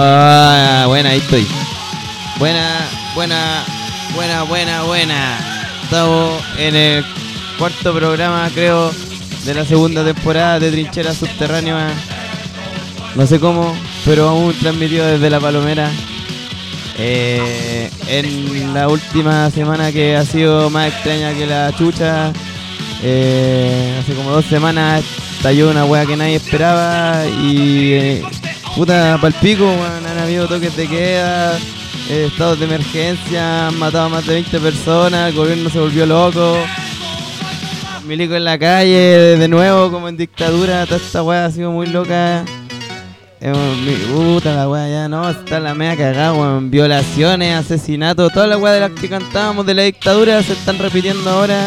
Ah, buena, ahí estoy. Buena. Estamos en el cuarto programa, creo, de la segunda temporada de Trinchera Subterránea. No sé cómo, pero aún transmitido desde La Palomera. En la última semana que ha sido más extraña que la chucha. Hace como 2 semanas estalló una wea que nadie esperaba y puta palpico, han habido toques de queda, estados de emergencia, han matado a más de 20 personas, el gobierno se volvió loco, milico en la calle de nuevo como en dictadura, toda esta wea ha sido muy loca. Puta la wea, ya no, está la mea cagada, weón. Violaciones, asesinatos, todas las weas de las que cantábamos de la dictadura se están repitiendo ahora.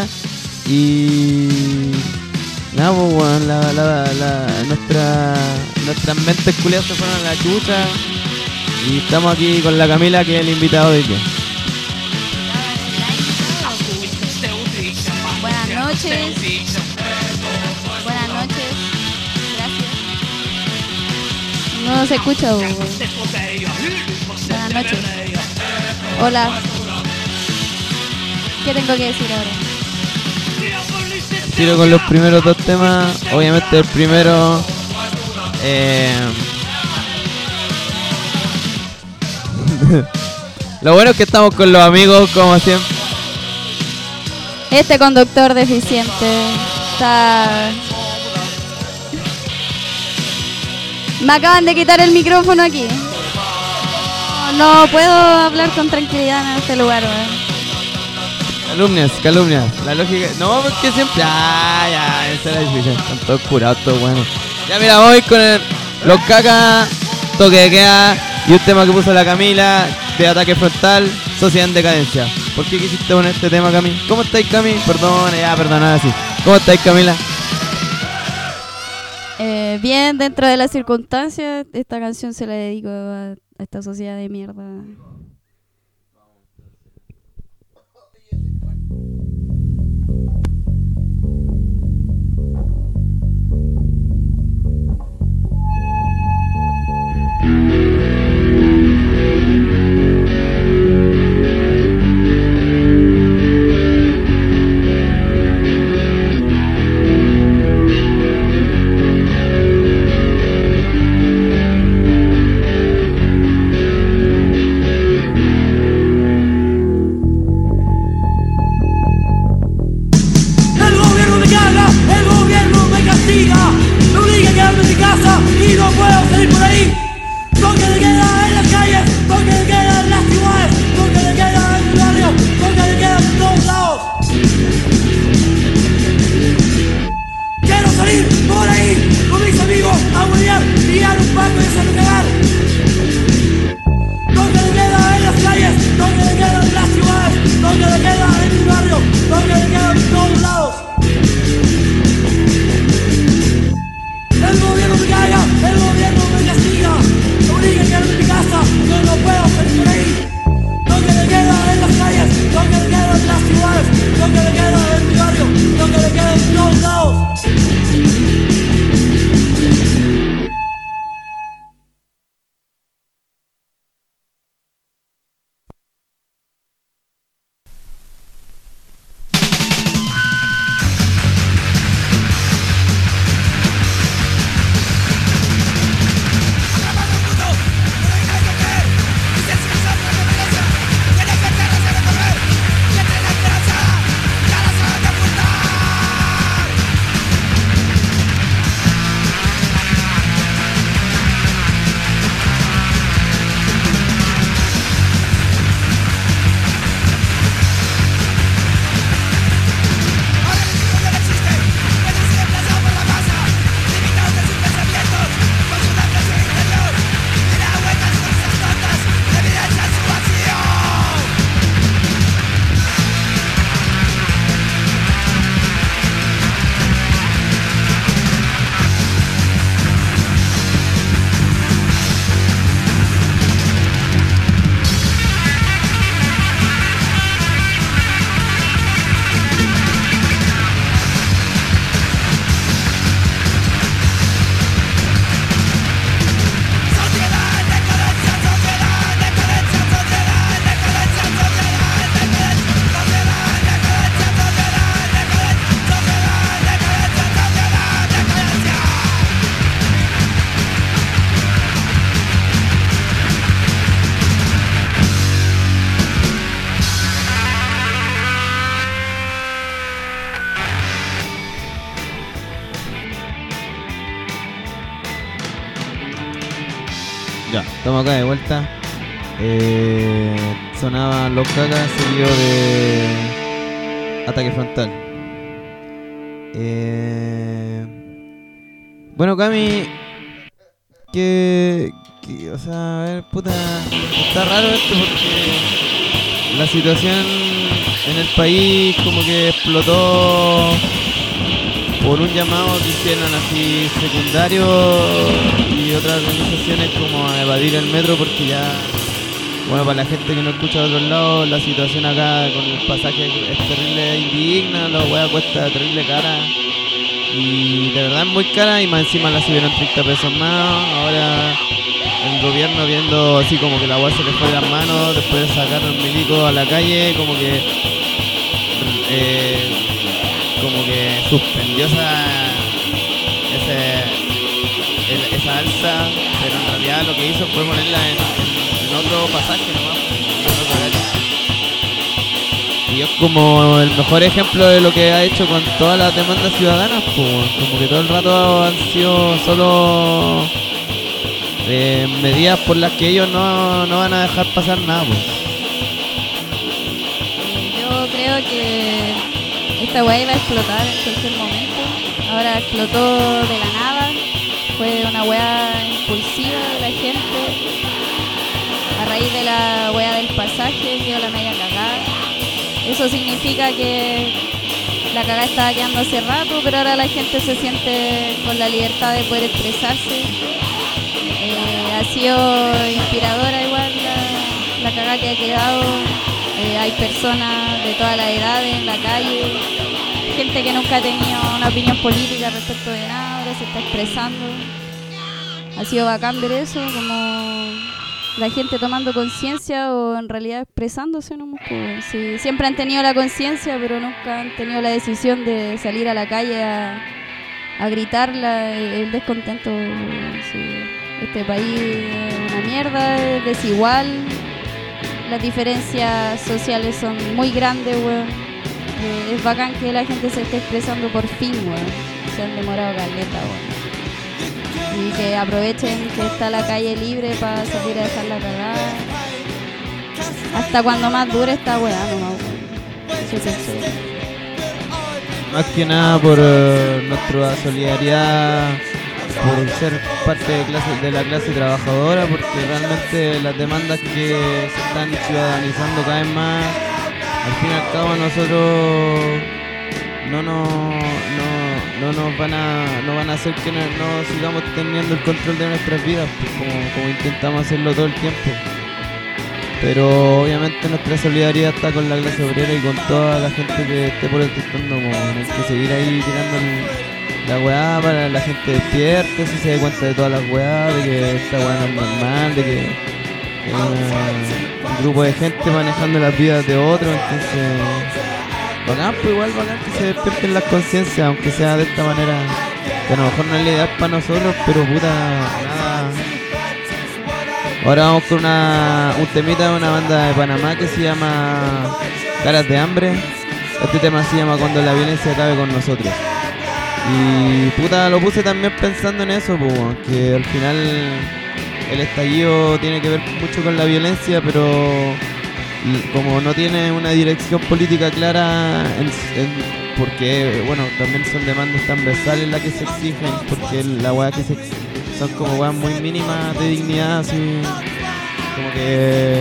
Y nada, pues weón, nuestras mentes culiadas se fueron a la chucha. Y estamos aquí con la Camila, que es el invitado de qué. Buenas noches. Buenas noches. Gracias. No se escucha, weón. Buenas noches. Hola. ¿Qué tengo que decir ahora? Tiro con los primeros 2 temas. Obviamente el primero lo bueno es que estamos con los amigos como siempre. Este conductor deficiente está... Me acaban de quitar el micrófono aquí. No puedo hablar con tranquilidad en este lugar, weón. Calumnias, la lógica. No, porque siempre. Ya, esa era difícil. Están todos curados, todos buenos. Ya, mira, vamos a ir con los cacas, toque de queda y un tema que puso la Camila de ataque frontal, sociedad en decadencia. ¿Por qué quisiste poner este tema, Cami? ¿Cómo estáis, Cami? Perdona, así. ¿Cómo estáis, Camila? Bien, dentro de las circunstancias, esta canción se la dedico a esta sociedad de mierda. Ya, estamos acá de vuelta. Sonaban Los Cacas seguido de Ataque Frontal. Bueno, Cami, o sea, a ver, puta, está raro esto porque la situación en el país como que explotó por un llamado que hicieron así secundario y otras organizaciones como a evadir el metro porque ya, bueno, para la gente que no escucha de otros lados, la situación acá con el pasaje es terrible indigna, la hueá cuesta terrible cara y de verdad es muy cara y más encima la subieron 30 pesos más. Ahora el gobierno viendo así como que la hueá se le fue de las manos, después de sacar los milicos a la calle, como que suspendió esa alza, pero en realidad lo que hizo fue ponerla en otro pasaje nomás, en otro horario. Y es como el mejor ejemplo de lo que ha hecho con todas las demandas ciudadanas, pues, como que todo el rato han sido solo medidas por las que ellos no van a dejar pasar nada, pues. Yo creo que esta weá iba a explotar en cualquier momento. Ahora explotó de la nada. Fue una weá impulsiva de la gente. A raíz de la weá del pasaje quedó la media cagada. Eso significa que la cagada estaba quedando hace rato, pero ahora la gente se siente con la libertad de poder expresarse. Ha sido inspiradora igual la cagada que ha quedado. Hay personas de todas las edades en la calle, gente que nunca ha tenido una opinión política respecto de nada, ahora se está expresando. Ha sido bacán ver eso, como la gente tomando conciencia o en realidad expresándose, ¿no? Pues, sí, siempre han tenido la conciencia, pero nunca han tenido la decisión de salir a la calle a gritar el descontento. Sí, este país es una mierda, es desigual. Las diferencias sociales son muy grandes, weón. Es bacán que la gente se esté expresando por fin, weón. Se han demorado caleta, weón. Y que aprovechen que está la calle libre para salir a dejar la cagada. Hasta cuando más dure esta weá, nomás, weón. Eso pienso. Más que nada por nuestra solidaridad, por ser parte de la clase trabajadora, porque realmente las demandas que se están ciudadanizando cada vez más, al fin y al cabo a nosotros no van a hacer que no sigamos teniendo el control de nuestras vidas, pues, como intentamos hacerlo todo el tiempo. Pero obviamente nuestra solidaridad está con la clase obrera y con toda la gente que esté protestando, como hay que seguir ahí tirando la weá para que la gente despierte, si se dé cuenta de todas las weá, de que esta weá no es normal, de que es un grupo de gente manejando las vidas de otros. Entonces bacán, pues igual bacán que se despierten las conciencias, aunque sea de esta manera, que a lo mejor no es la idea para nosotros, pero puta, nada. Ahora vamos con un temita de una banda de Panamá que se llama Caras de Hambre. Este tema se llama Cuando la violencia acabe con nosotros. Y puta, lo puse también pensando en eso, pues, que al final el estallido tiene que ver mucho con la violencia, pero como no tiene una dirección política clara, porque bueno, también son demandas transversales las que se exigen, porque la weá que son como weas muy mínimas de dignidad, así como que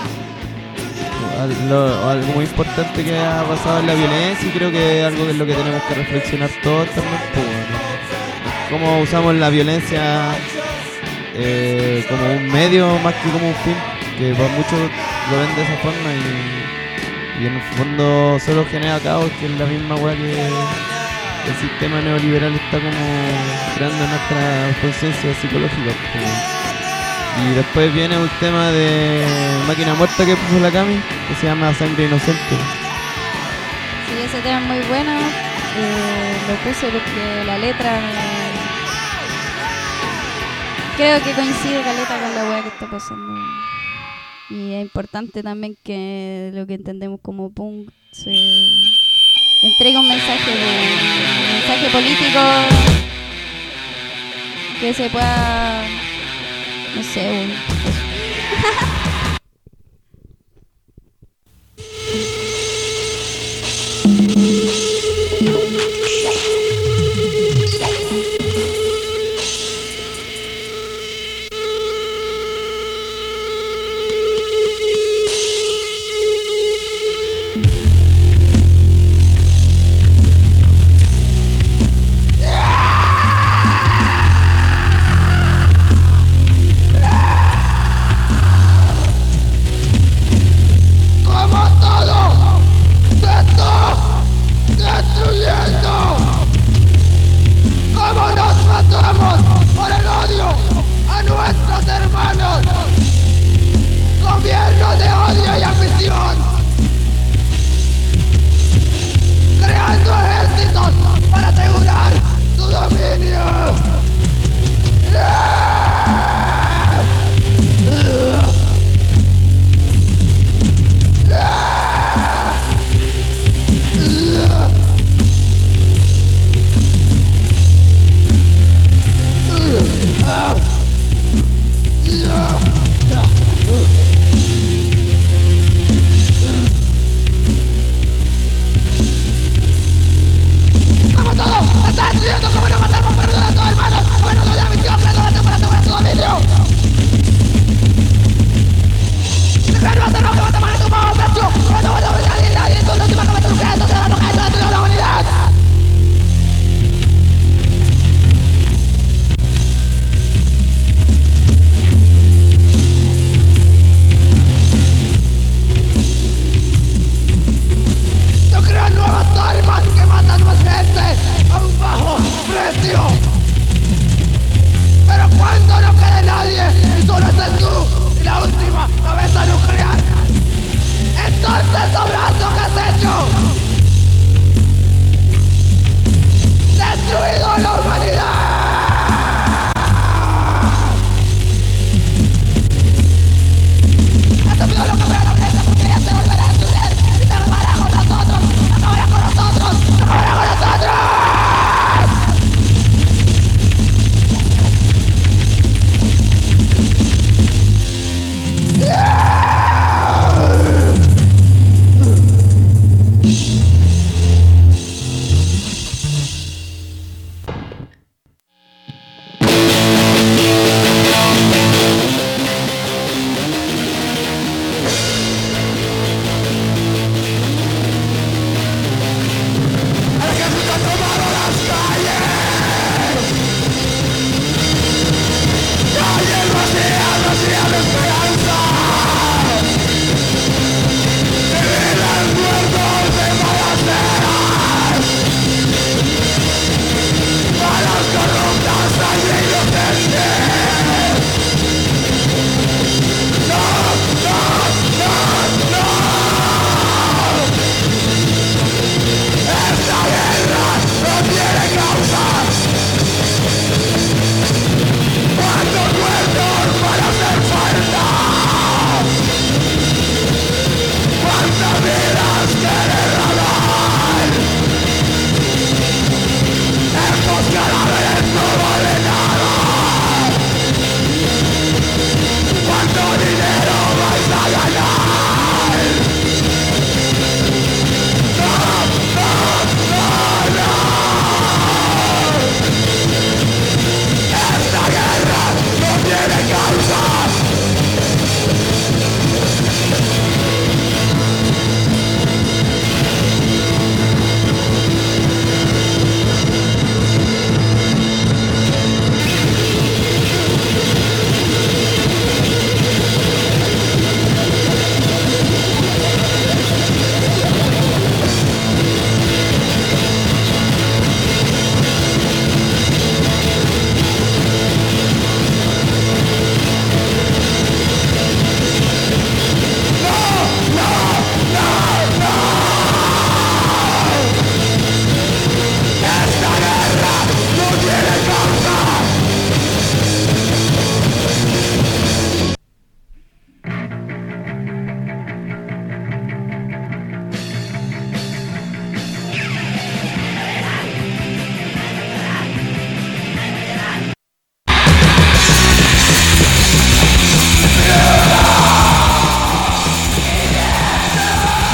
algo muy importante que ha pasado en la violencia, y creo que es algo de lo que tenemos que reflexionar todos también, pues, cómo usamos la violencia como un medio más que como un fin, que por muchos lo ven de esa forma y en el fondo solo genera caos, que es la misma weá que el sistema neoliberal está como creando en nuestra conciencia psicológica, pues. Y después viene un tema de Máquina Muerta que puso la Cami, que se llama Sangre Inocente. Sí, ese tema es muy bueno. Lo puse porque la letra creo que coincide caleta con la weá que está pasando. Y es importante también que lo que entendemos como punk se entrega un mensaje político que se pueda No sé, weón.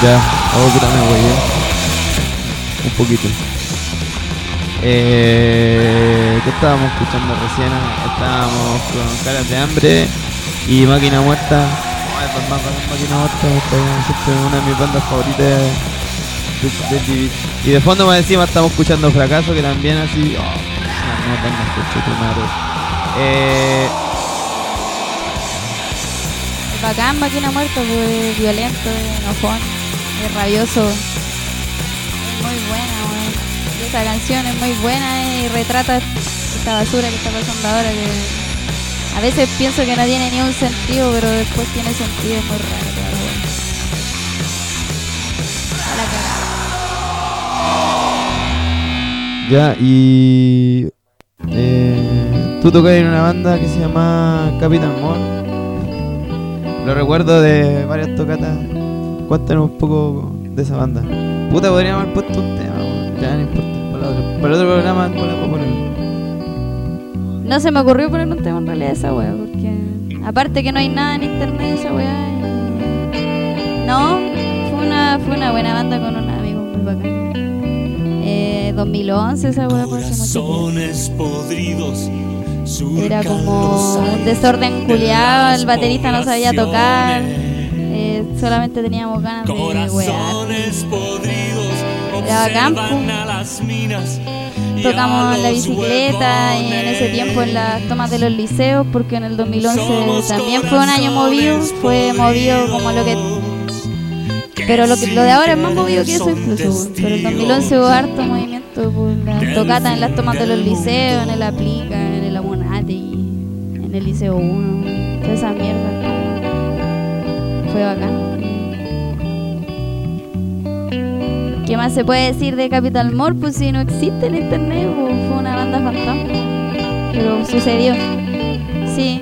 Ya, puta me voy, un poquito. ¿Qué estábamos escuchando recién? Estábamos con Caras de Hambre y Máquina Muerta. Máquina Muerta, siempre una de mis bandas favoritas de TV. Y de fondo más encima estamos escuchando Fracaso, que también así... no tengo escucho tu madre. Bacán, Máquina Muerta, pues, violento, enojón, rabioso. Es muy buena, weón. Y esa canción es muy buena y retrata esta basura que está pasando ahora, que a veces pienso que no tiene ni un sentido, pero después tiene sentido, es muy raro, pero bueno. A la cagada. Ya, y... tú tocas en una banda que se llama Capital Mall. Lo recuerdo de varias tocatas. Cuéntanos un poco de esa banda. Puta, podríamos haber puesto un tema, ya no importa. Para el otro programa no la puedo poner. No se me ocurrió poner un tema en realidad de esa wea, porque aparte que no hay nada en internet de esa wea. No, fue una buena banda con un amigo muy bacán. 2011 esa wea, por hace mucho tiempo. Era como un desorden culiado, el baterista no sabía tocar, solamente teníamos ganas de wear. Era bacán, tocamos en la bicicleta y en ese tiempo en las tomas de los liceos, porque en el 2011 también fue un año movido, fue movido como lo que... Pero lo de ahora es más movido que eso incluso, pero en el 2011 hubo harto movimiento por las tocatas en las tomas de los liceos, en el Aplica, en el Amonate y en el Liceo 1, toda esa mierda. Fue bacán. ¿Qué más se puede decir de Capital Mall? Pues si no existe en internet, pues fue una banda fantasma, pero sucedió. Sí.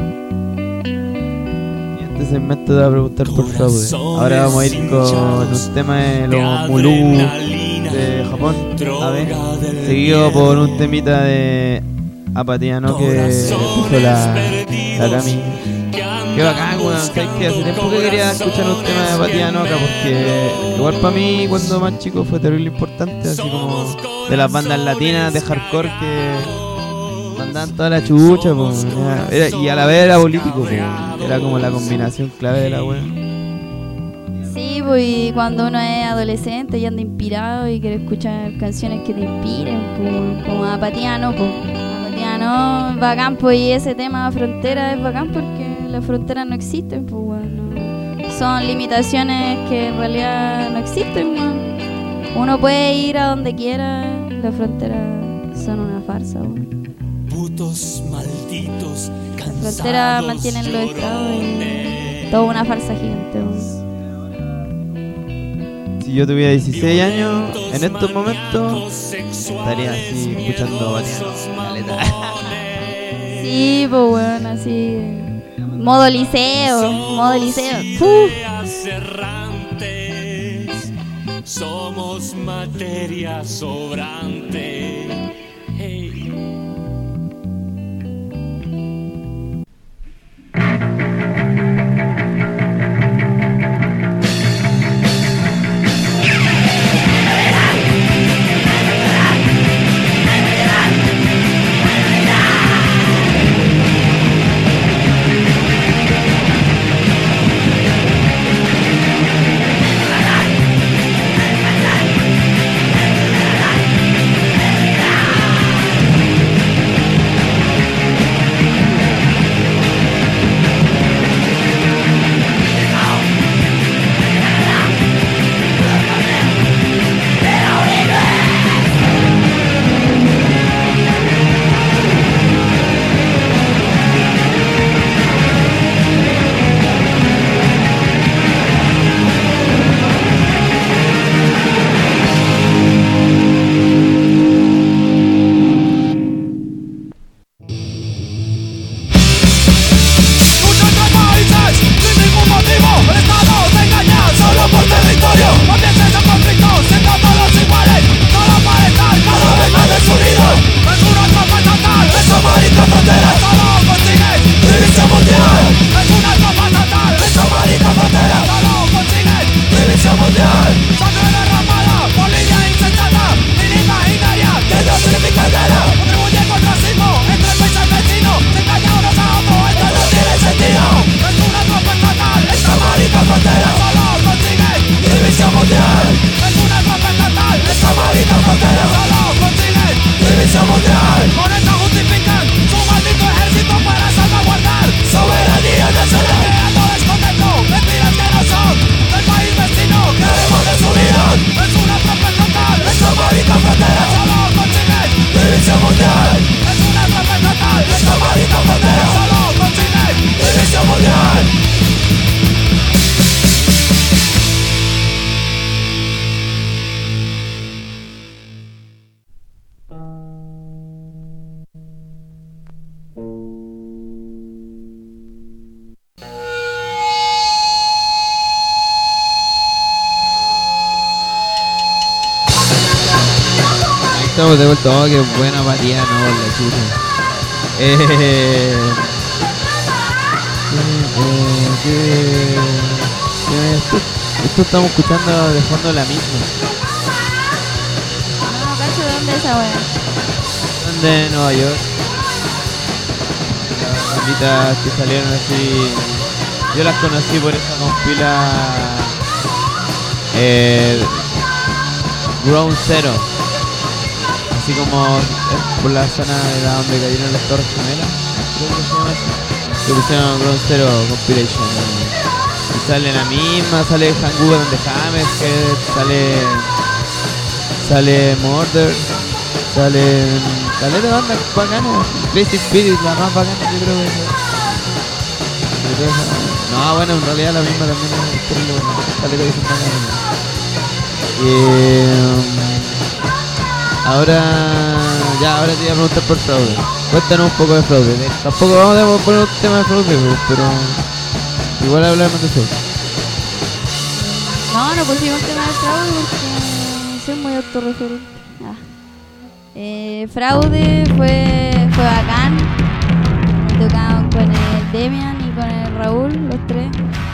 Este segmento te va a preguntar por fraude. Ahora vamos a ir con un tema de los Mulú de Japón, a ver, seguido por un temita de Apatía, ¿no? Que puso la Cami. Qué bacán, weón. ¿Sabes qué? Hace tiempo que quería escuchar un tema de Apatía Noca, porque igual para mí cuando más chico fue terrible importante, así como de las bandas latinas de hardcore que mandaban toda la chucha, pues, y a la vez era político, pues, era como la combinación clave de la wea. Sí, pues y cuando uno es adolescente y anda inspirado y quiere escuchar canciones que te inspiren, pues, como Apatía No, pues. Apatía No, bacán, pues, y ese tema Frontera es bacán porque las fronteras no existen, pues, bueno. Son limitaciones que en realidad no existen, ¿no? Uno puede ir a donde quiera, las fronteras son una farsa, bueno. Putos malditos, las fronteras mantienen los estados y toda una farsa gigante, bueno. Si yo tuviera 16 años, en estos momentos estaría así escuchando Apatía. Sí, pues bueno, así modo liceo. Somos materia sobrante. Hey. estamos de vuelta. Oh, qué buena partida, no, la chucha. Esto estamos escuchando de fondo la misma. No, cacho, ¿de dónde es esa weá? Son de Nueva York. Las banditas que salieron así. Yo las conocí por esa compila Ground Zero. Así como por la zona de la donde cayeron las Torres Gemelas. Creo que se llama así. Que pusieron Ground Zero Compilation. Y sale la misma, sale Hanguba donde Hammerhead, sale Murder, sale caleta de bandas bacanas. Crazy Spirit, la más bacana yo creo que es. No, bueno, en realidad la misma también es terrible, bueno, caleta que son bacanas. Ahora te iba a preguntar por Fraude. Cuéntanos un poco de Fraude. Tampoco vamos a poner un tema de Fraude, pero igual hablamos de eso. No pusimos tema de Fraude porque soy muy autorreferente. Fraude fue bacán. Me tocaban con el Demian y con el Raúl, los tres.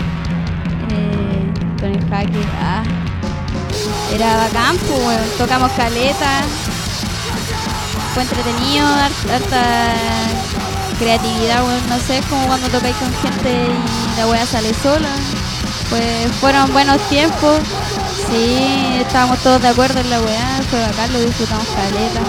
Con el Jaque. Era bacán, pues, bueno. Tocamos caleta. Fue entretenido, harta creatividad, bueno. No sé, es como cuando tocáis con gente y la wea sale sola. Pues fueron buenos tiempos. Sí, estábamos todos de acuerdo en la weá, fue bacán, lo disfrutamos caleta.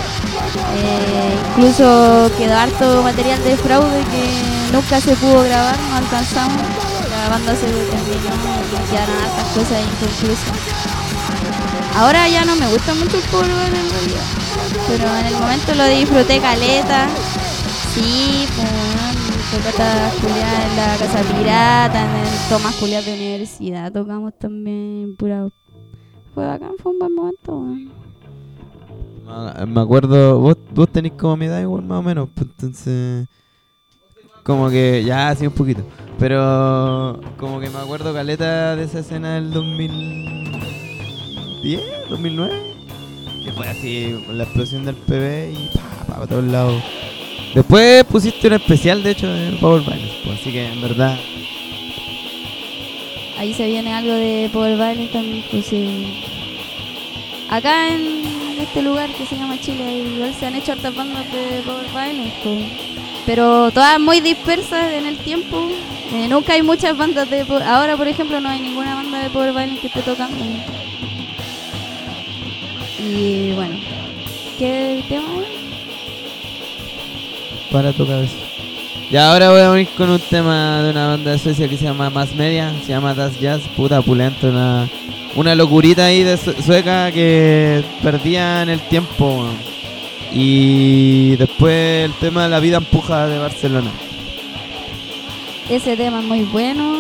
Incluso quedó harto material de Fraude que nunca se pudo grabar, no alcanzamos. La banda se terminó y quedaron hartas cosas inconclusas. Ahora ya no me gusta mucho el cover en realidad, pero en el momento lo disfruté caleta. Sí, pues tocata Julián en la Casa Pirata, en el Tomás Julián de Universidad tocamos también, pura. Fue bacán, fue un buen momento, man. Me acuerdo, vos tenés como mi edad igual más o menos, pues entonces como que ya sí un poquito, pero como que me acuerdo caleta de esa escena del 2010, 2009, que fue así con la explosión del PB y para todos lados. Después pusiste un especial de hecho de Power Violence, pues, así que en verdad ahí se viene algo de Power Violence también, pues sí. Acá en este lugar que se llama Chile igual se han hecho hartas bandas de Power Violence, pues, pero todas muy dispersas en el tiempo. Nunca hay muchas bandas de ahora, por ejemplo, no hay ninguna banda de Power Violence que esté tocando. Y bueno, ¿qué tema es? Para tu cabeza. Y ahora voy a venir con un tema de una banda de Suecia que se llama Mass Media, se llama Das Jazz, puta pulento, una locurita ahí de sueca que perdía en el tiempo. Y después el tema de La vida empuja de Barcelona. Ese tema es muy bueno.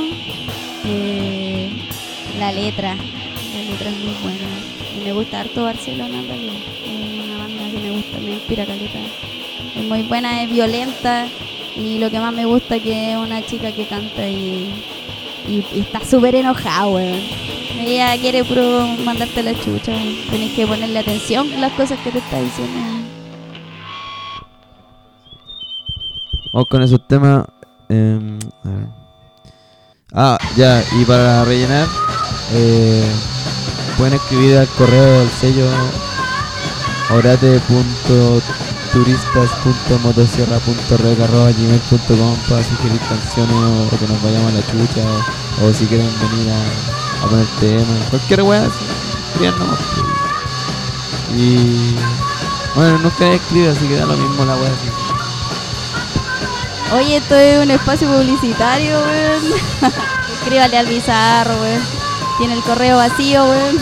La letra es muy buena. Y me gusta harto Barcelona en realidad. Es una banda que me gusta, me inspira caleta. Es muy buena, es violenta. Y lo que más me gusta es que es una chica que canta y está súper enojada, weón. Ella quiere puro mandarte la chucha, weón. Tenés que ponerle atención a las cosas que te está diciendo. Vamos con esos temas. A ver. Ya, y para rellenar, pueden escribir al correo del sello orate.turistas.motosierra.rec@gmail.com para sugerir canciones o que nos vayamos a la chucha o si quieren venir a poner temas, cualquier weá, escriban nomás. Y bueno, nunca escribe, así que da lo mismo la weá. Oye, esto es un espacio publicitario, weón. Escríbale al Bizarro, weón. Tiene el correo vacío, weón.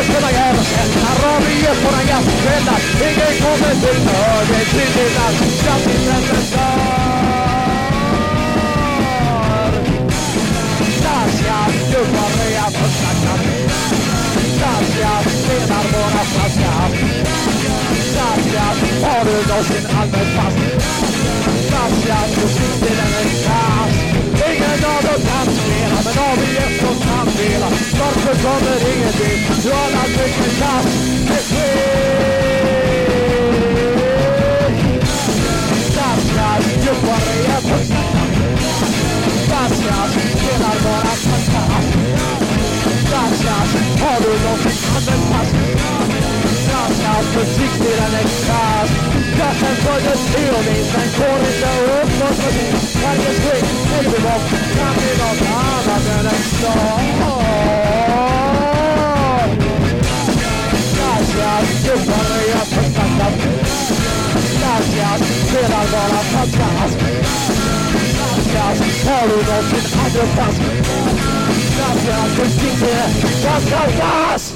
för mig När vi är på den jättefällan ingen kommer till höger till dina skatteintressen Stasia, jobbar redan första klass Stasia, spelar våra flaska Stasia, har du någonsin allmänt fast Stasia, du sitter den en klass Ingen av oss kan spela, men av vi efter kan spela Varför kommer ingenting? Du har lagt mycket klass med Stasia, jobbar redan första klass Stasia, spelar våra flaska Gracias, har du någonsin använt pass? Gracias, försiktig den är klass Klassen följer teorin, sen går inte upp något musik Varje swing, helvebop, kan bli något annat än en stad Gracias, jobbar redan första klass Gracias, spelar bara fantas Gracias, har du någonsin använt pass? Gracias, försiktig, gas!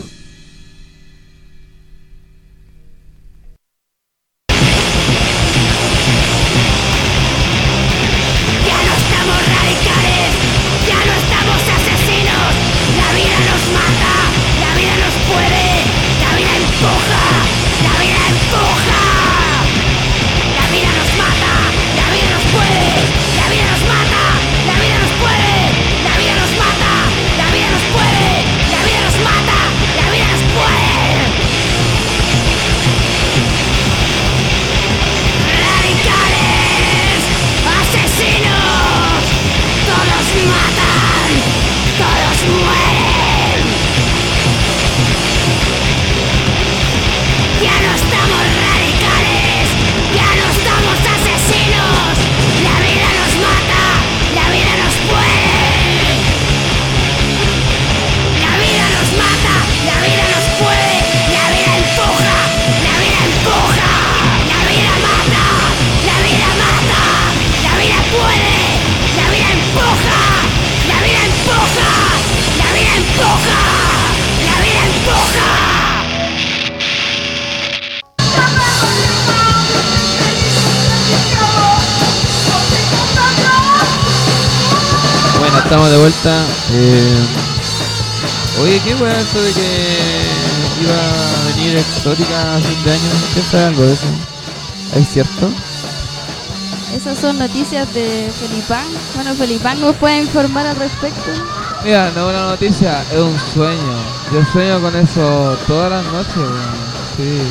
Estamos de vuelta. Oye, ¿qué fue esto de que iba a venir Exótica a fin de año? ¿Qué sabe algo de eso? ¿Es cierto? Esas son noticias de Felipán. Bueno, Felipán nos puede informar al respecto. Mira, no es una noticia, es un sueño. Yo sueño con eso todas las noches, sí.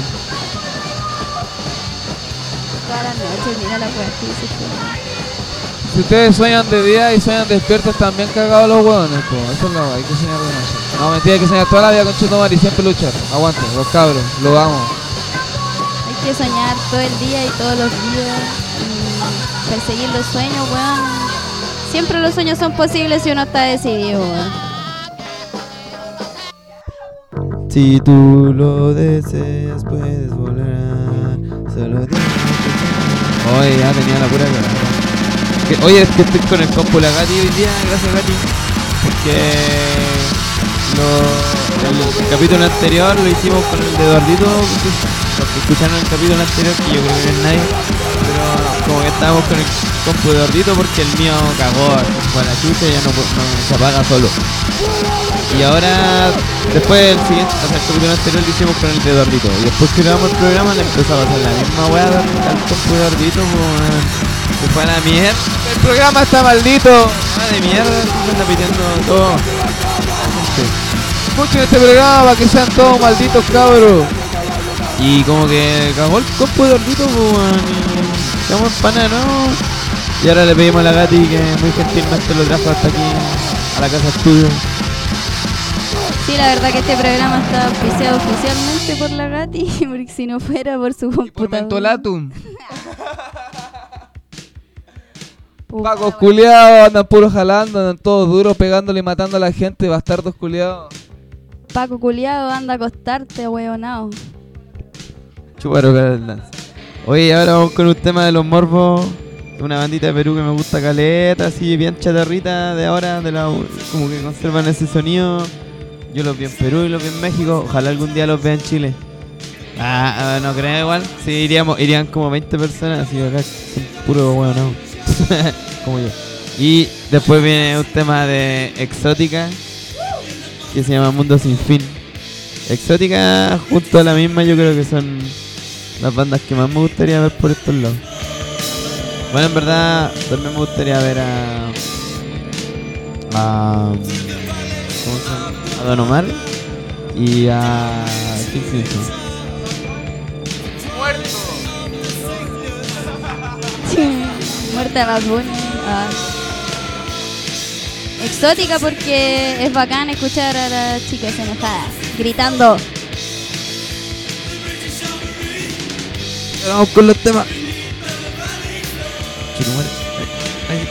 Todas las noches, mira la poesía. Si ustedes sueñan de día y sueñan despiertos, también cagados los hueones, pues. Eso es lo que hay que soñar de noche. No, mentira, hay que soñar toda la vida con Chetumare y siempre luchar. Aguante, los cabros, lo amo. Hay que soñar todo el día y todos los días y perseguir los sueños, weón. Siempre los sueños son posibles si uno está decidido, weón. Si tú lo deseas, puedes volar. Solo tienes que... Oye, ya tenía la pura cara. Oye, es que estoy con el compu la Gati hoy día, gracias Gati. Porque el capítulo anterior lo hicimos con el de Eduardito. Porque escucharon el capítulo anterior, que yo creo que no es nadie. Pero como que estábamos con el compu de Eduardito porque el mío cagó con la chucha y ya no se apaga solo. Y ahora, después el siguiente, o sea, el capítulo anterior lo hicimos con el de Eduardito. Y después que grabamos el programa le empezó a pasar la misma weá al compu de Eduardito, se fue a la mierda. El programa está maldito. De mierda, se anda pidiendo todo. Escuchen este programa para que sean todos malditos cabros. Y como que cagó el compu de Eduardito, y quedamos en pana de nuevo. Y ahora le pedimos a la Gati que muy gentilmente lo trajo hasta aquí, a la casa estudio. Sí, la verdad que este programa está auspiciado oficialmente por la Gati, porque si no fuera por su computadora. Y por Mentolatum. Pacos culiados, andan puro jalando, andan todos duros pegándole y matando a la gente, bastardos culiados. Paco culiado, anda a acostarte, hueonao. Chuparo cara del lance. Oye, ahora vamos con un tema de los morbos. Una bandita de Perú que me gusta caleta, así bien chatarrita de ahora, como que conservan ese sonido. Yo los vi en Perú y los vi en México. Ojalá algún día los vea en Chile. No creo igual. Sí, irían como 20 personas. Así que acá son puro huevo, no. Como yo. Y después viene un tema de Exótica que se llama Mundo Sin Fin. Exótica junto a la misma yo creo que son las bandas que más me gustaría ver por estos lados. Bueno, en verdad también me gustaría ver ¿cómo se llama? A Don Omar y a King Crimson. Muerte a Bad Bunny. Exótica porque es bacán escuchar a las chicas enojadas gritando. Vamos con los temas. Ahí.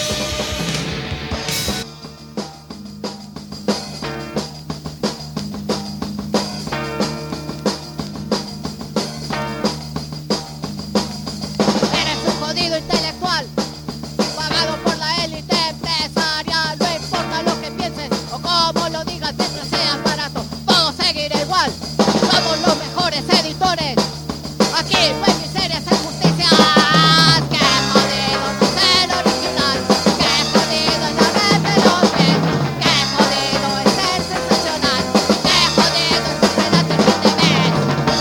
Eres un jodido intelectual, pagado por la élite empresarial. No importa lo que pienses o cómo lo digas, mientras seas barato, todo seguirá igual. Somos los mejores editores. Aquí no hay miserias en justicia. Qué jodido no ser original. Qué jodido es la mente los pies. Qué jodido es ser sensacional. Qué jodido es esperarte que te ves.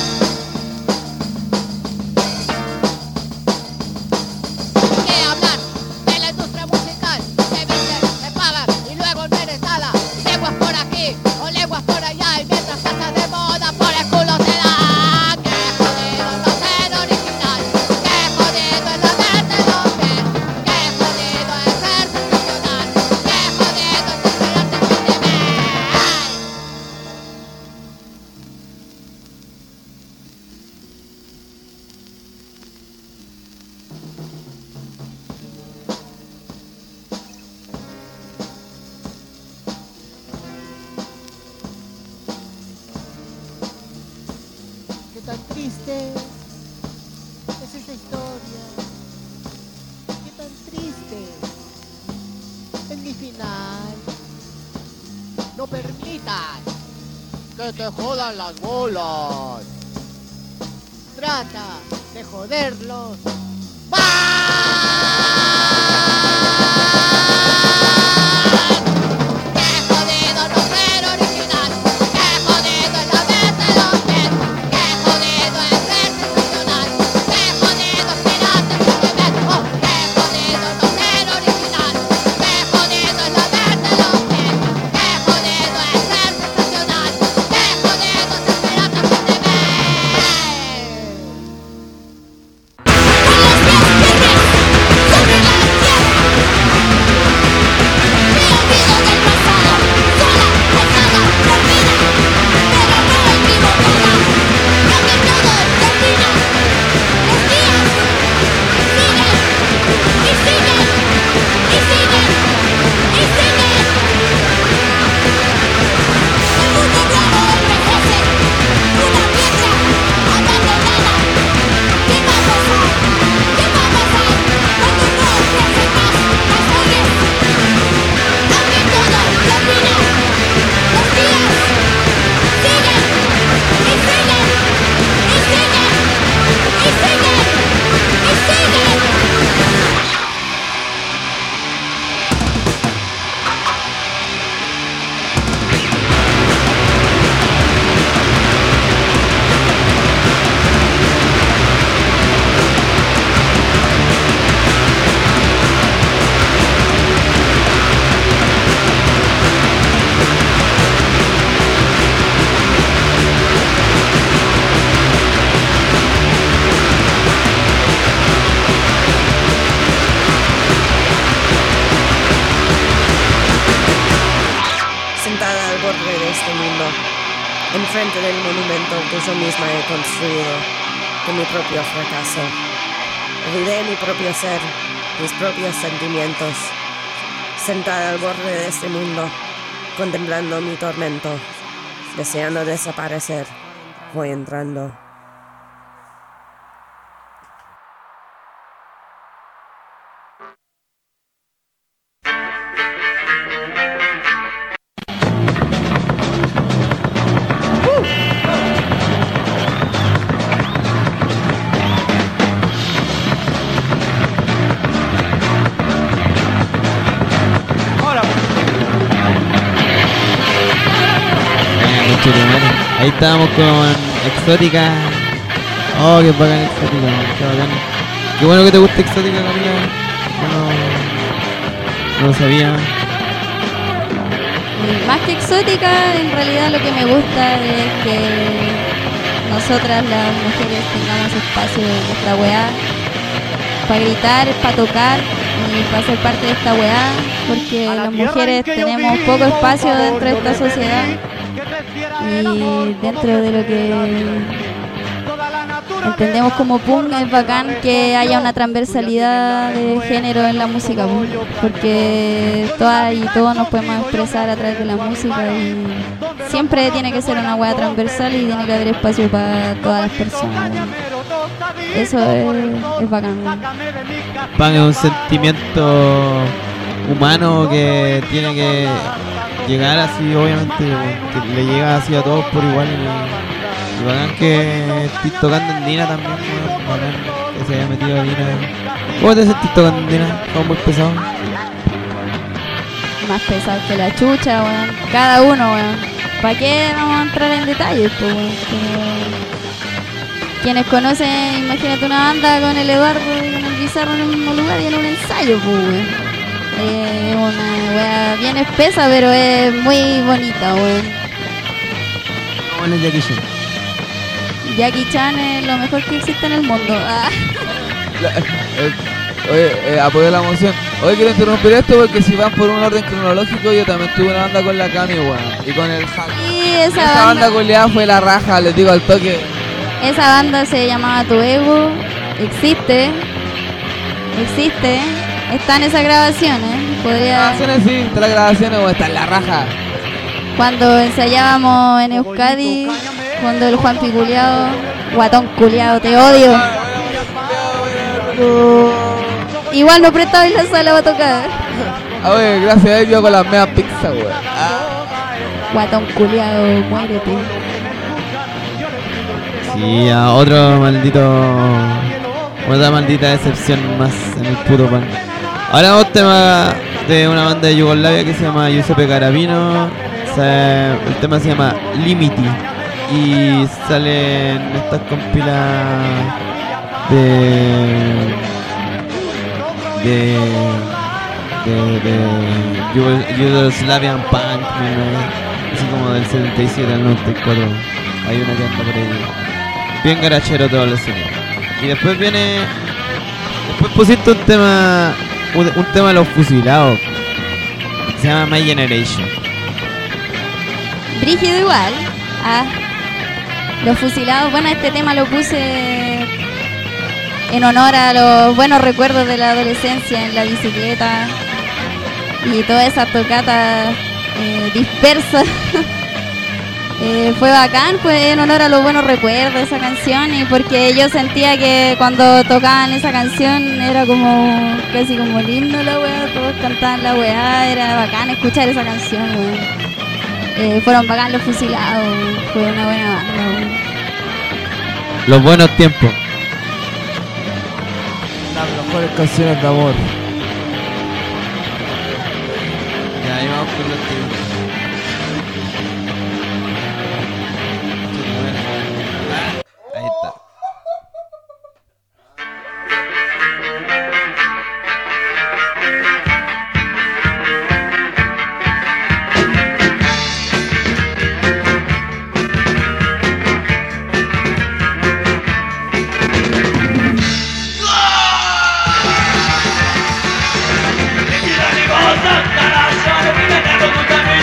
¿Qué hablar de la industria musical? Te visten, te pagan y luego no eres nada. Leguas por aquí o leguas por allá y mientras pasas de moda por el culo te da. Qué jodido no ser original. Qué jodido es la mente los pies. Qué jodido es ser sensacional. Qué jodido es esperarte que te veas. Qué tan triste es esta historia. Qué tan triste es mi final. No permitas que te jodan las bolas. Trata de joderlos más. Qué jodido no ser original. Qué jodido es la mente los pies. Qué jodido es ser sensacional. Qué jodido es mirarte que te ves. Oh, qué jodido no ser original. Qué jodido es la mente los pies. Qué jodido es ser sensacional. Qué jodido es esperarte que te ves. Sentada al borde de este mundo, enfrente del monumento que yo misma he construido, de mi propio fracaso. Olvidé mi propio ser, mis propios sentimientos. Sentada al borde de este mundo, contemplando mi tormento, deseando desaparecer, voy entrando. Ahí estábamos con Exótica. Oh, qué bacán Exótica, qué bacán. Qué bueno que te guste Exótica, Camila. No lo sabía. Más que exótica, en realidad lo que me gusta es que nosotras las mujeres tengamos espacio en nuestra weá para gritar, para tocar y para ser parte de esta weá, porque las mujeres tenemos poco espacio dentro de esta sociedad y dentro de lo que entendemos como punk es bacán que haya una transversalidad de género en la música, porque todas y todos nos podemos expresar a través de la música y siempre tiene que ser una hueá transversal y tiene que haber espacio para todas las personas. Eso es bacán. Pan es un sentimiento humano que tiene que llegar así, obviamente, que le llega así a todos por igual. Y bacán que estés tocando en Dina también, bacán que se haya metido a Dina. ¿Cómo te sentís tocando en Dina? ¿Cómo muy pesado? Más pesado que la chucha, weón. Cada uno, weón. ¿Para qué vamos a entrar en detalles, pues, weón? Quienes conocen, imagínate una banda con el Eduardo y con el Bizarro en el mismo lugar y en un ensayo, pues, weón. Es una weá bien espesa, pero es muy bonita, weón. ¿Cómo es Jackie Chan? Jackie Chan es lo mejor que existe en el mundo. Ah. Oye, apoyo la emoción. Hoy quiero interrumpir esto porque si van por un orden cronológico, yo también tuve una banda con la Cami, weón. Y con el Hack. Y Esa banda culiada fue la raja, les digo al toque. Esa banda se llamaba Tu Ego. Existe. Están esas grabaciones. Podría... Grabaciones sí, están las grabaciones, weón, está en la raja. Cuando ensayábamos en Euskadi, cuando el Juan Piculeado, guatón culiado, te odio. Igual no prestaba en la sala para tocar. Oye, gracias a él yo con las meas pizzas, weón. Guatón culiado, muérete. Sí, a otra maldita decepción más en el puto pan. Ahora otro tema de una banda de Yugoslavia que se llama Giuseppe Carabino. El tema se llama Limiti y sale en estas compilas de Yugoslavian Punk, así como del 77 al 94. Hay una que anda por ahí bien garachero todo el señor. Y después pusiste un tema de los fusilados que se llama My Generation. Brígido igual. Los fusilados. Bueno, este tema lo puse en honor a los buenos recuerdos de la adolescencia en la bicicleta y todas esas tocatas dispersas. Fue bacán, pues en honor a los buenos recuerdos de esa canción y porque yo sentía que cuando tocaban esa canción era como casi como el himno la weá, todos cantaban la weá, era bacán escuchar esa canción, weón. Fueron bacán los fusilados, fue una buena banda, weón. Los buenos tiempos. Las mejores canciones de amor. Ya, ahí vamos con los tiempos. Ahí está. Tutta la sua vita, tutto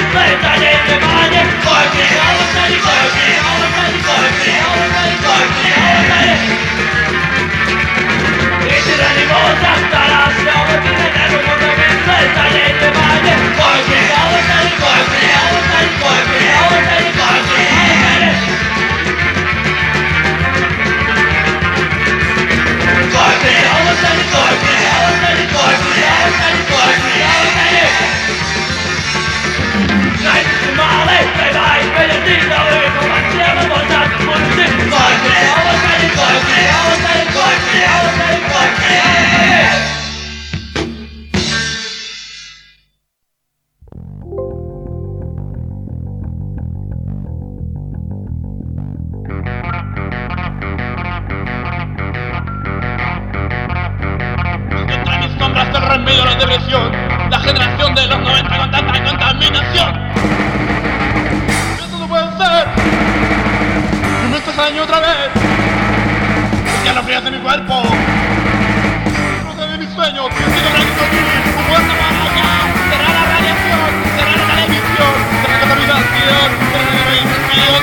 agresión, la generación de los 90 con tanta contaminación. Esto no puede ser. No me estás daño otra vez. Ya lo frías de mi cuerpo. No de mis sueños. Siento blanco aquí. Un muerto para acá. Será la radiación. Será la televisión. Será la contaminación. Será la televisión.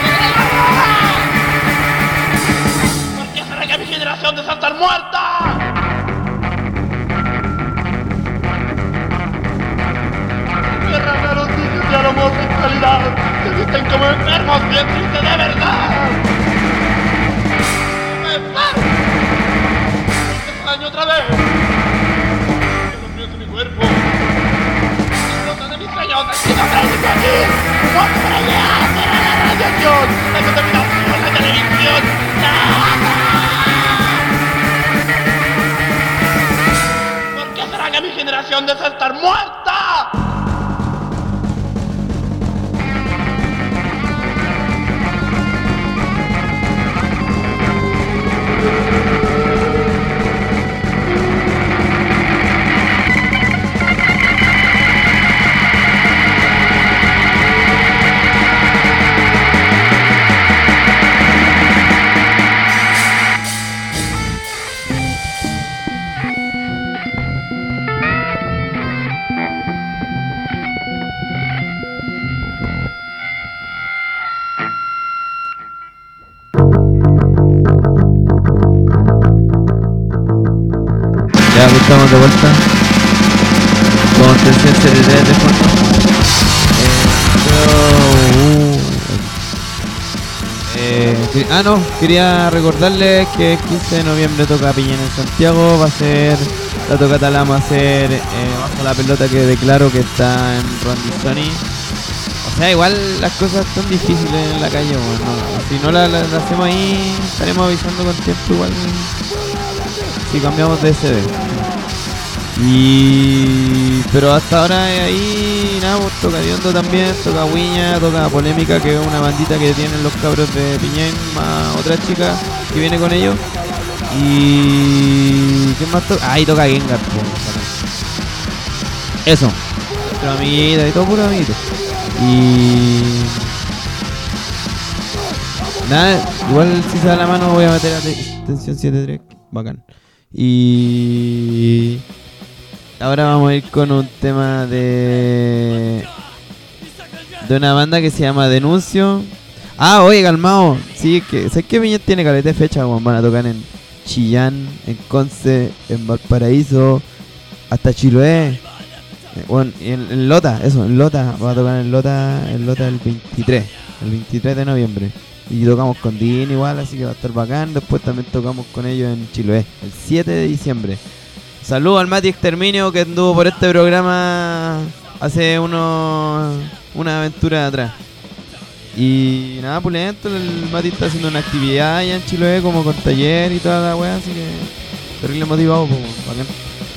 ¿Por qué será que mi generación de estar muerta? La noticia de la homosexualidad se visten como enfermos bien tristes de verdad. ¡Enfermo! ¡Este año otra vez! ¡Que no pienso en mi cuerpo! ¡Explota de mis sueños! ¡Necesito crédito aquí! ¡No para allá! ¡Será la radiación! ¡La contaminación! ¡La televisión! ¡Nada! ¿Por qué será que mi generación desea estar muerta? Ya aquí estamos de vuelta con tercer CDD de fondo. Quería recordarles que el 15 de noviembre toca Piñén en Santiago. Va a ser la tocata, la vamos a hacer bajo la pelota que declaro que está en Rondizoni. O sea, igual las cosas están difíciles en la calle, bueno, si no la hacemos ahí, estaremos avisando con tiempo igual si cambiamos de CD. Pero hasta ahora ahí nada, pues, toca Diondo también, toca Wiña, toca Polémica, que es una bandita que tienen los cabros de Piñén, más otra chica que viene con ellos. Y ¿qué más toca? Ahí toca Gengar, eso, nuestro amiguito y todo puro amiguito. Y nada, igual si se da la mano voy a meter a Tensión 7-3, bacán. Y ahora vamos a ir con un tema de una banda que se llama Denuncio. Ah, oye, calmado. Sí, que ¿sabes qué? Piñén tiene caleta de fecha, como van a tocar en Chillán, en Conce, en Valparaíso, hasta Chiloé. Bueno, en Lota, en Lota, va a tocar en Lota el 23 de noviembre. Y tocamos con Dean igual, así que va a estar bacán. Después también tocamos con ellos en Chiloé, el 7 de diciembre. Saludos al Mati Exterminio, que anduvo por este programa hace una aventura atrás. Y nada, pulento, el Mati está haciendo una actividad allá en Chiloé, como con taller y toda la weá, así que terrible motivado, pues, bacán.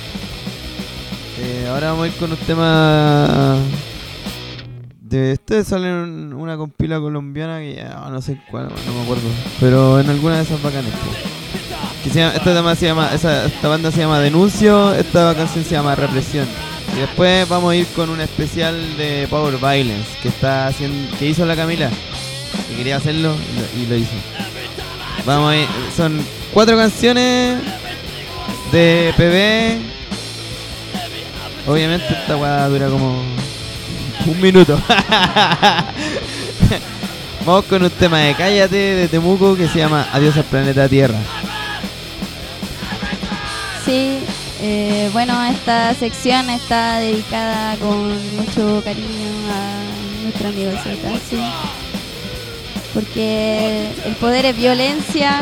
Ahora vamos a ir con un tema de este, sale en una compila colombiana que ya no sé cuál, no me acuerdo, pero en alguna de esas bacanes, pues. Que se llama, esta banda se llama Denuncio, esta canción se llama Represión. Y después vamos a ir con un especial de Power Violence que hizo la Camila, que quería hacerlo y lo hizo. Vamos a ir, son 4 canciones de PB. Obviamente esta weá dura como un minuto. Vamos con un tema de Cállate de Temuco que se llama Adiós al planeta Tierra. Sí, bueno, esta sección está dedicada con mucho cariño a nuestro amigo Cetáceo, porque el poder es violencia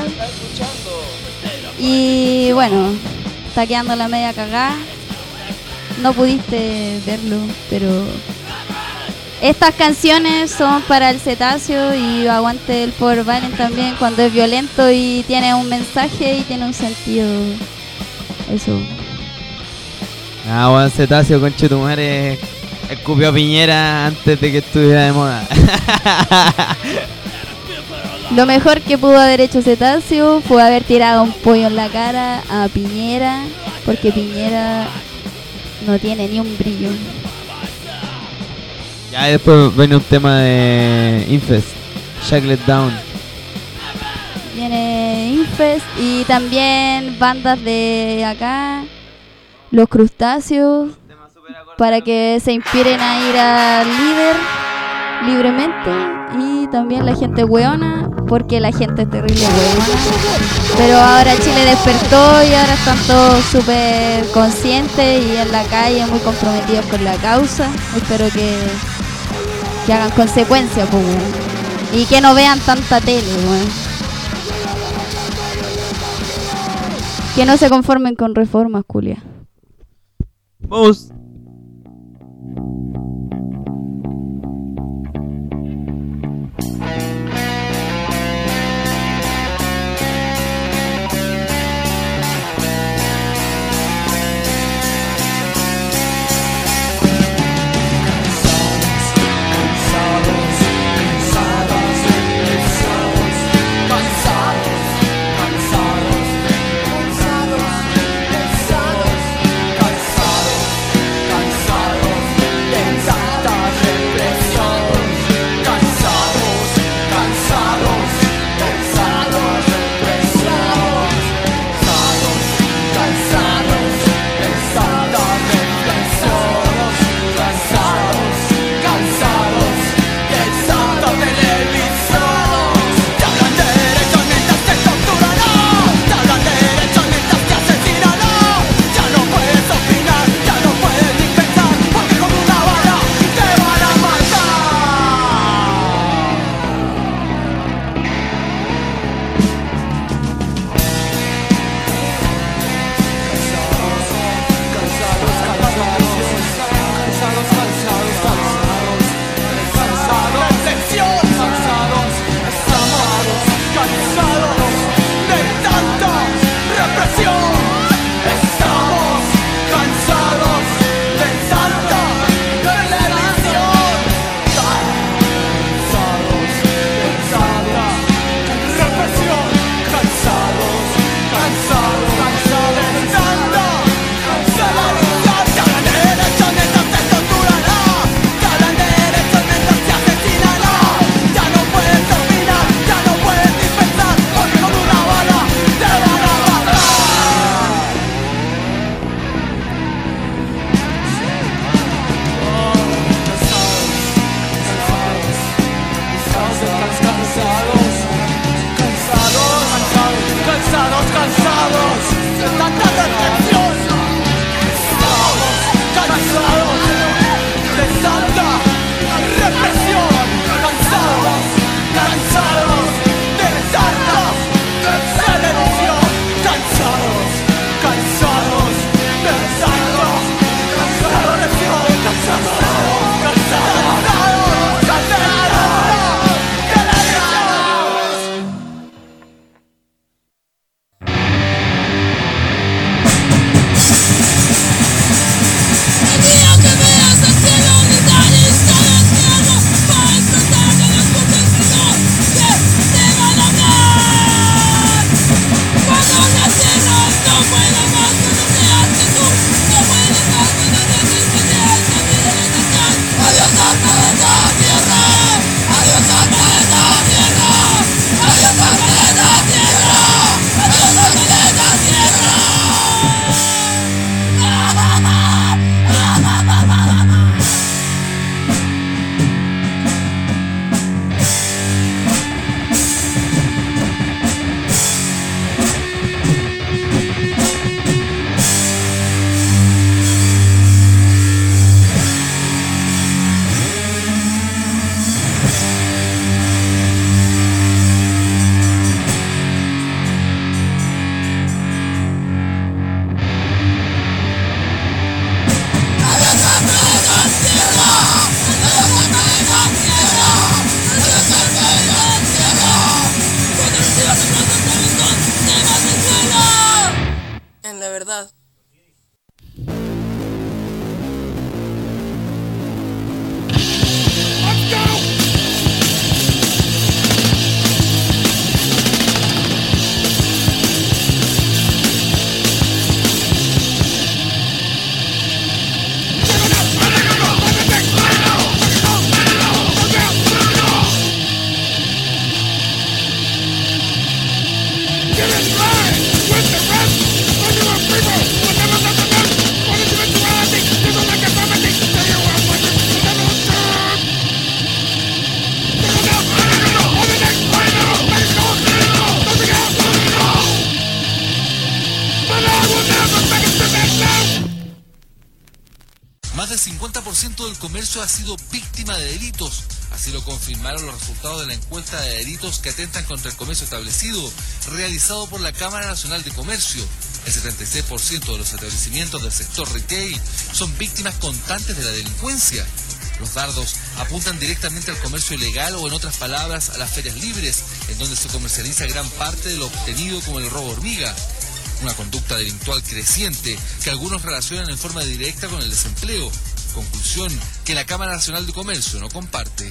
y bueno, está quedando la media cagada. No pudiste verlo, pero estas canciones son para el Cetáceo y aguante el Power Violence también cuando es violento y tiene un mensaje y tiene un sentido. Eso. Ah, Juan Cetáceo, conche tu madre, escupió a Piñera antes de que estuviera de moda. Lo mejor que pudo haber hecho Cetáceo fue haber tirado un pollo en la cara a Piñera, porque Piñera no tiene ni un brillo. Ya después viene un tema de Infest, Shacklet Down. Viene Infest y también bandas de acá, Los Crustáceos, para que se inspiren a ir al líder libremente. Y también La Gente Weona, porque la gente es terrible weona. Pero ahora Chile despertó y ahora están todos súper conscientes y en la calle muy comprometidos con la causa. Espero que hagan consecuencias, pues, weón. Y que no vean tanta tele, weón. Que no se conformen con reformas, culia. Vamos. 77% del comercio ha sido víctima de delitos. Así lo confirmaron los resultados de la encuesta de delitos que atentan contra el comercio establecido, realizado por la Cámara Nacional de Comercio. El 76% de los establecimientos del sector retail son víctimas constantes de la delincuencia. Los dardos apuntan directamente al comercio ilegal o, en otras palabras, a las ferias libres, en donde se comercializa gran parte de lo obtenido como el robo hormiga. Una conducta delictual creciente que algunos relacionan en forma directa con el desempleo. Conclusión que la Cámara Nacional de Comercio no comparte.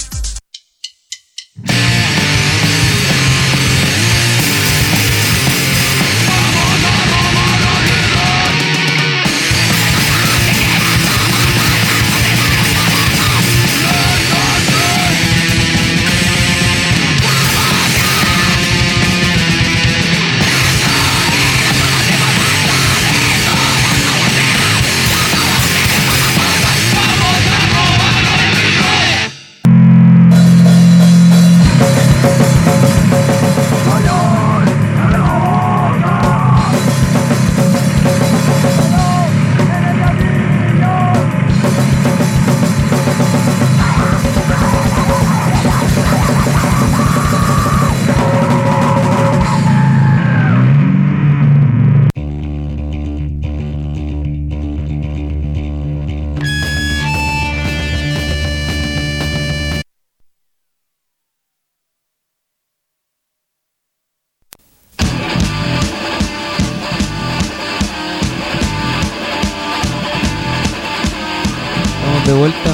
De vuelta,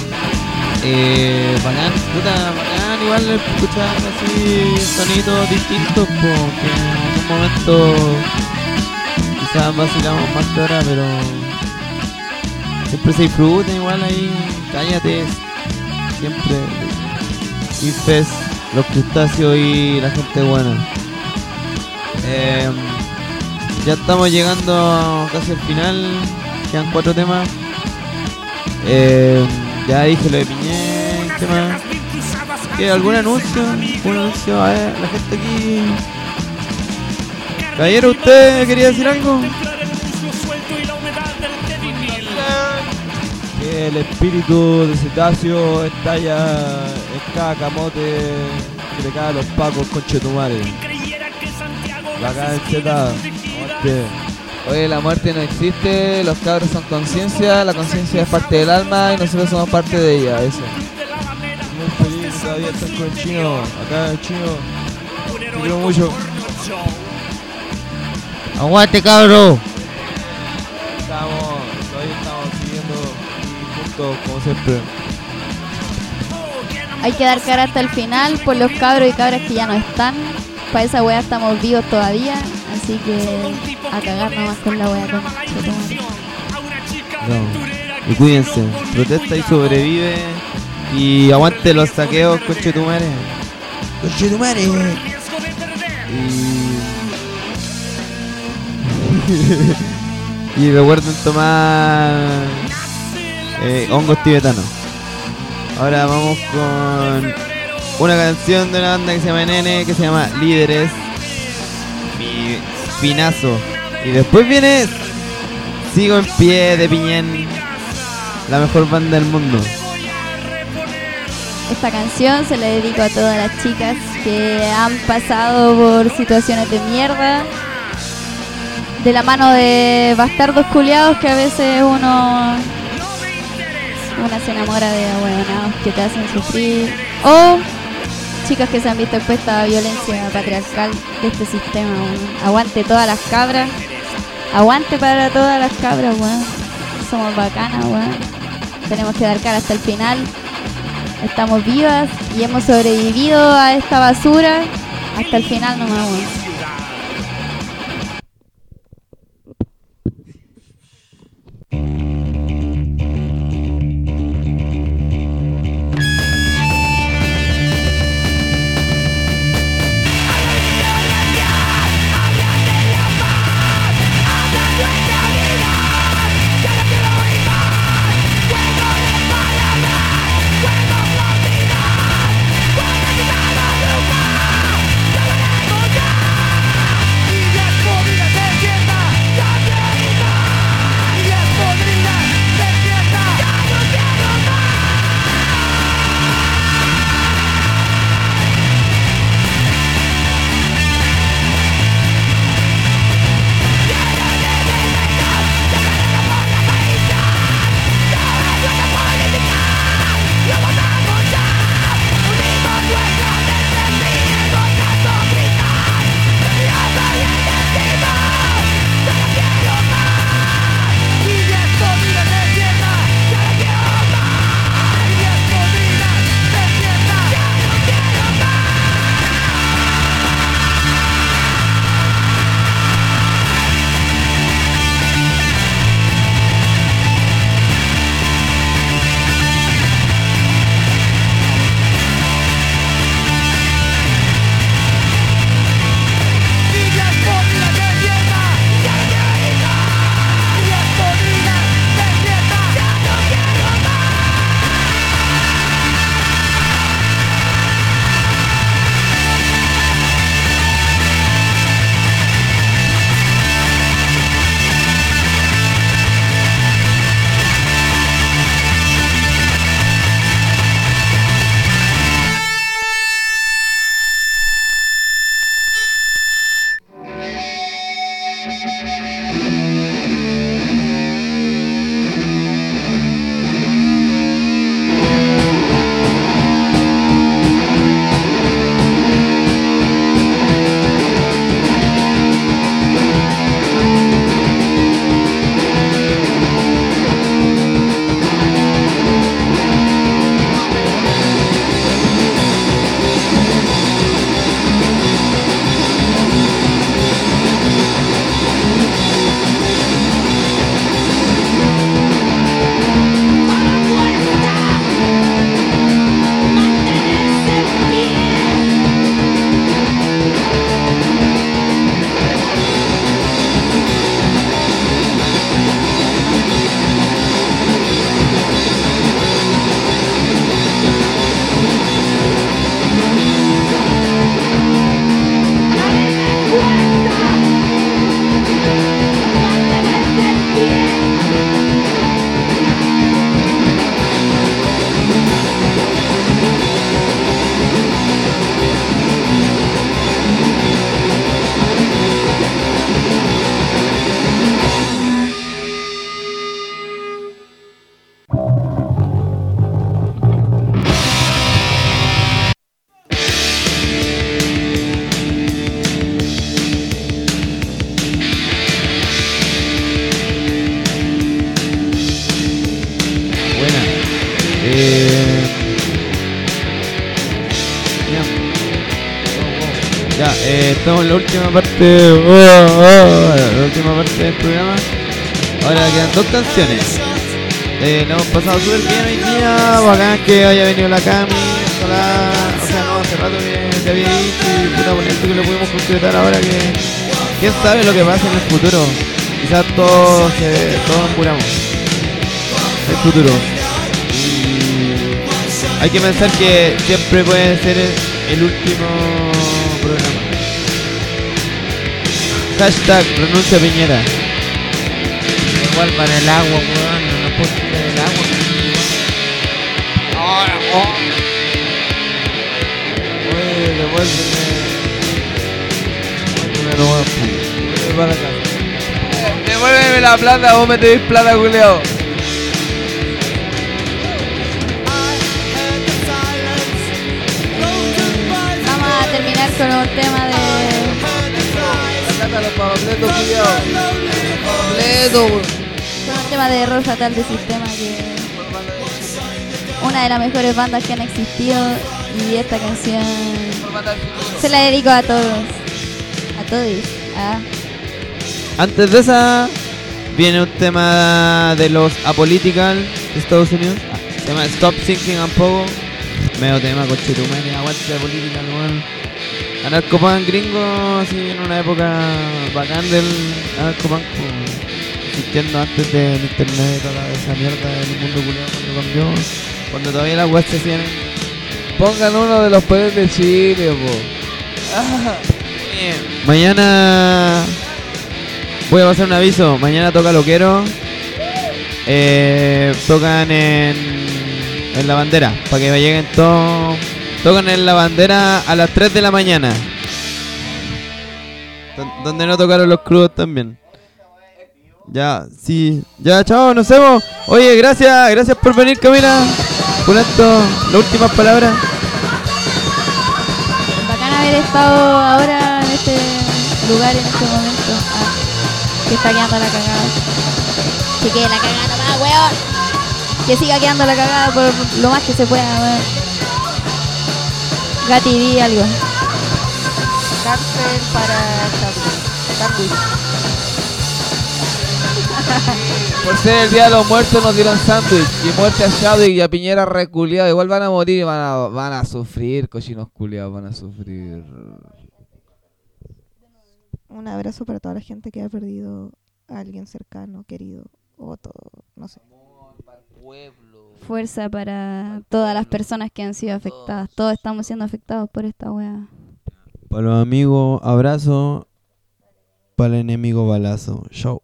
bacán, puta, bacán, igual escuchar así sonidos distintos, que en un momento quizás vacilamos más que ahora, pero siempre se disfruta igual ahí, cállate, siempre, Infest, los crustáceos y la gente buena. Ya estamos llegando casi al final, quedan 4 temas. Ya dije lo de Piñén, ¿qué más? ¿Qué, algún anuncio? ¿Algún anuncio? A ver, la gente aquí. Caballero, ¿usted quería decir algo? Que el espíritu de cetáceo estalla en cada camote que le cae a los pacos, conchetumare. Bacán el cetado. Oye, la muerte no existe, los cabros son conciencia, la conciencia es parte del alma y nosotros somos parte de ella, eso. Muy feliz, todavía están con el chino, acá el chino, te quiero mucho. ¡Aguante, cabro! Todavía estamos siguiendo juntos, como siempre. Hay que dar cara hasta el final por los cabros y cabras que ya no están. Para esa wea estamos vivos todavía, así que a cagar nomás con la wea. No. Y cuídense, protesta y sobrevive. Y aguante los saqueos, conchetumare. Conchetumare. Y recuerden tomar hongos tibetanos. Ahora vamos con una canción de una banda que se llama Nene, que se llama Líderes. Mi finazo. Y después viene Sigo en Pie de Piñén, la mejor banda del mundo. Esta canción se la dedico a todas las chicas que han pasado por situaciones de mierda, de la mano de bastardos culiados que a veces una se enamora de ahueonados que te hacen sufrir, o chicas que se han visto expuestas a violencia patriarcal de este sistema. Aguante todas las cabras, aguante para todas las cabras, weón. Somos bacanas, weón. Tenemos que dar cara hasta el final. Estamos vivas y hemos sobrevivido a esta basura hasta el final nomás, weón. Yeah. Estamos en la última parte del programa. Ahora quedan 2 canciones. La hemos pasado súper bien hoy día. Bacán que haya venido la Cami. Ojalá, o sea, no, hace rato que te había dicho y puta bonito que lo pudimos concretar ahora que quién sabe lo que pasa en el futuro. Quizás todos muramos. El futuro. Y hay que pensar que siempre puede ser el último programa. Hashtag renuncia Piñera. Igual para el agua, weón. No puedo quitar el agua. Oye, devuélveme para acá. Devuélveme la plata, vos me tenés plata, culiao. Vamos a terminar con un tema de... Saca los pabletos, culiao. Pabletos, weón. Con un tema de Error Fatal de Sistema, que una de las mejores bandas que han existido, y esta canción se la dedico a todos, a todos. Antes de esa viene un tema de los Apolitical de Estados Unidos. Se llama Stop Thinking and Pogo. Medio tema con Chetumani, aguante Apolitical, weón. Anarcopunk gringo, así en una época bacán del Anarcopunk, existiendo antes del internet y toda esa mierda del mundo culiado cuando cambió, cuando todavía las weas se hacían. Pongan uno de los poderes de Chile, po. Mañana voy a pasar un aviso. Mañana toca Loquero. Tocan en La Bandera, para que me lleguen todos. Tocan en La Bandera a las 3 de la mañana, donde no tocaron los crudos también. Ya, sí, ya, chao, nos vemos. Oye, gracias por venir, Camila. Con esto, las últimas palabras. Bacán haber estado ahora en este lugar, en este momento. Que está quedando la cagada. Que quede la cagada nomás, weón. Que siga quedando la cagada por lo más que se pueda, weón. Gati, di algo. Cárcel para Chadwick. Por ser el día de los muertos nos dieron sándwich. Y muerte a Chadwick y a Piñera reculeado. Igual van a morir y van a sufrir, cochinos culiados, van a sufrir. Un abrazo para toda la gente que ha perdido a alguien cercano, querido, o todo, no sé. Fuerza para todas las personas que han sido afectadas. Todos estamos siendo afectados por esta wea. Para los amigos, abrazo. Para el enemigo, balazo. Chao.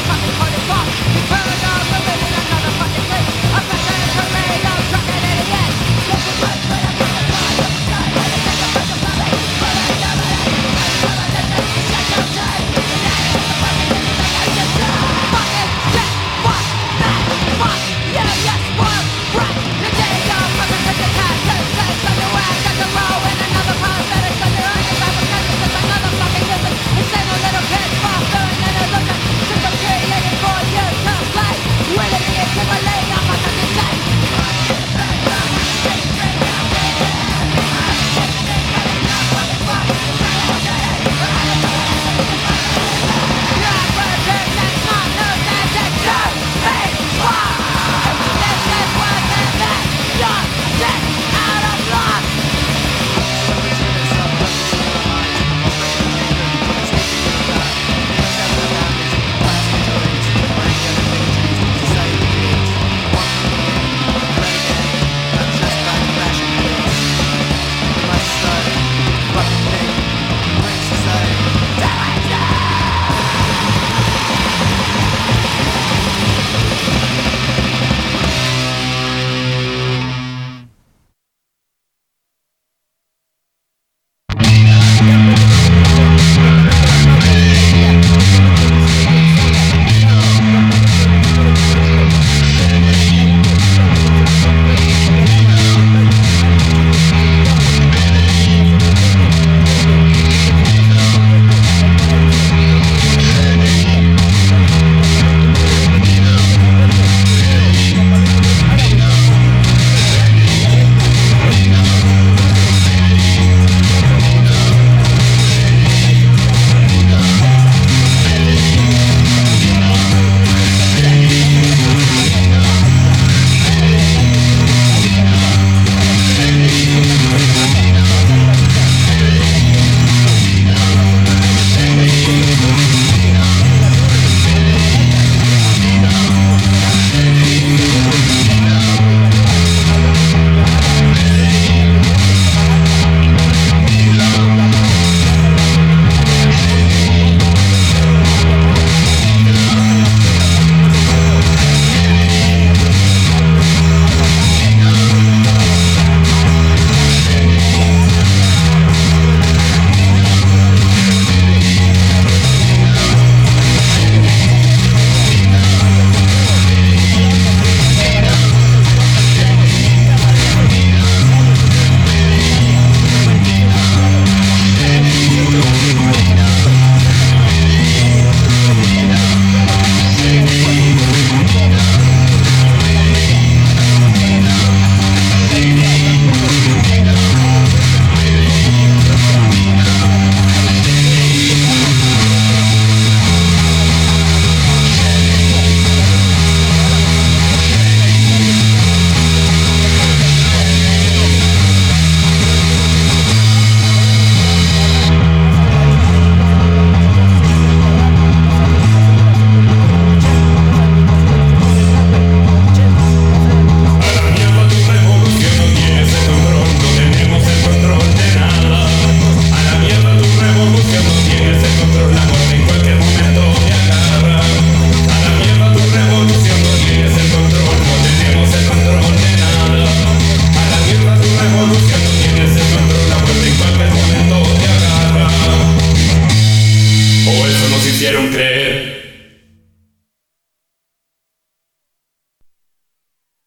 Yeah. hicieron creer